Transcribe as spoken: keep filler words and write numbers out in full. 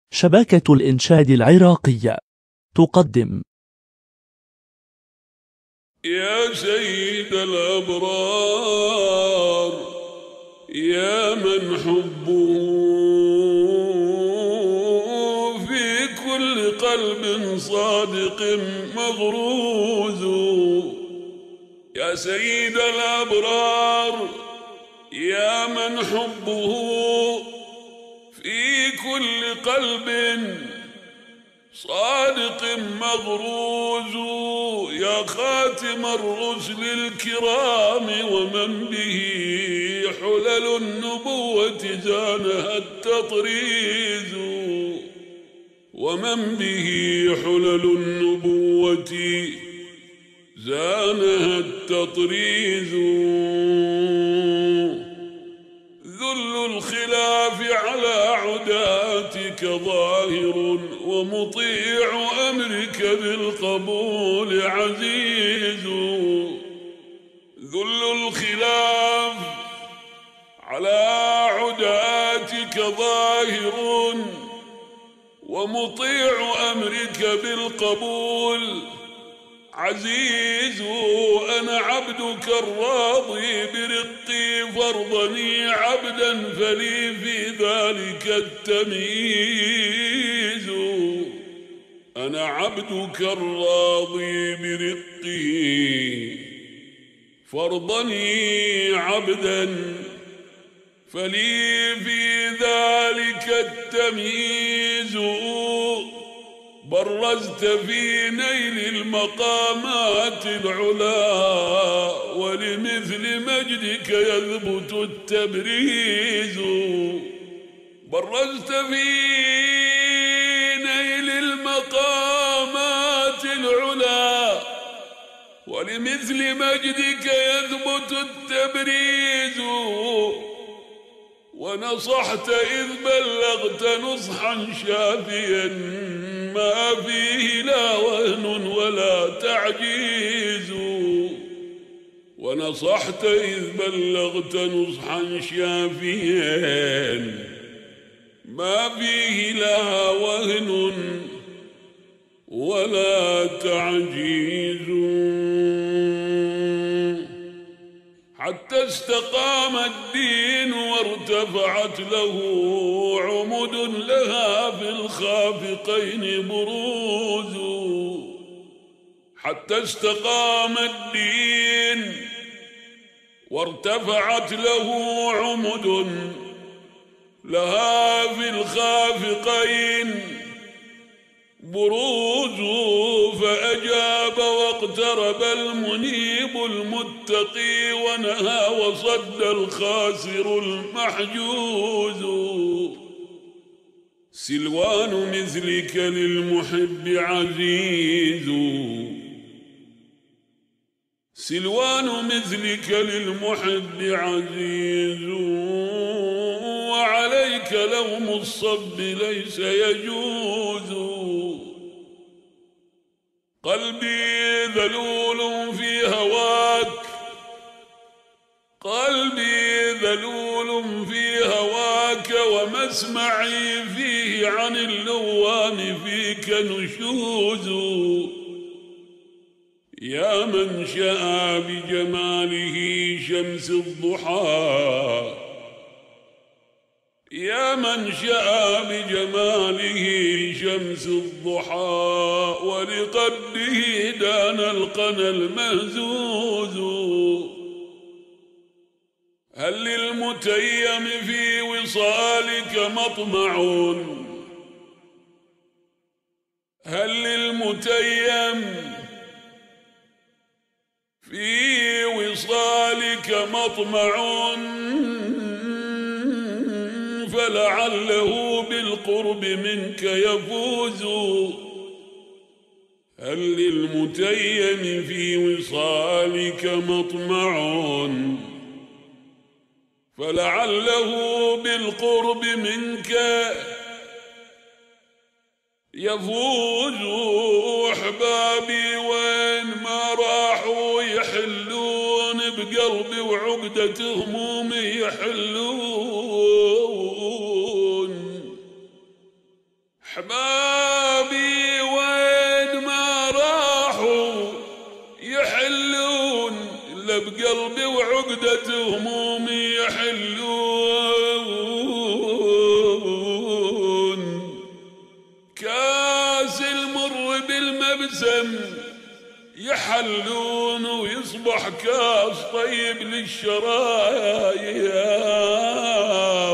شبكة الإنشاد العراقية تقدم: يا سيد الأبرار يا من حبه في كل قلب صادق مغروز. يا سيد الأبرار يا من حبه في كل قلب صادق مغروز. يا خاتم الرسل الكرام ومن به حلل النبوة زانها التطريز، ومن به حلل النبوة زانها التطريز. ذل الخلاف على عداتك ظاهر ومطيع أمرك بالقبول عزيز. ذل الخلاف على عداتك ظاهر ومطيع أمرك بالقبول عزيز. أنا عبدك الراضي برقي فارضني عبدا فلي في ذلك التمييز. أنا عبدك الراضي برقي فارضني عبدا فلي في ذلك التمييز. برزت في نيل المقامات العلا ولمثل مجدك يثبت التبريز. برزت في نيل المقامات العلا ولمثل مجدك يثبت التبريز. ونصحت إذ بلغت نصحا شافيا ما فيه لا وهن ولا تعجيز. ونصحت إذ بلغت نصحا شافيا ما فيه لا وهن ولا تعجيز. حتى استقام الدين وارتفعت له عمد لها في الخافقين بروز. حتى استقام الدين وارتفعت له عمد لها في الخافقين بروز. فأجاب واقترب المنيب المتقي ونهى وصد الخاسر المحجوز. سلوان مثلك للمحب عزيز، سلوان مثلك للمحب عزيز. وعليك لوم الصب ليس يجوز. قلبي ذلول في هواك، قلبي ذلول في هواك ومسمعي فيه عن اللوام فيك نشوز. يا من شاء بجماله شمس الضحى، يا من شاء بجماله شمس الضحى ولقده دان القنا المهزوز. هل للمتيم في وصالك مطمع، هل للمتيم في وصالك مطمع فلعله بالقرب منك يفوز. هل للمتيم في وصالك مطمع فلعله بالقرب منك يفوز. أحبابي وين ما راحوا يحلون بقلبي وعقدة همومي يحلون. أحبابي وين ما راحوا يحلون إلا بقلبي وعقدة همومي يحلون. كاس المر بالمبسم يحلون ويصبح كاس طيب للشرايا.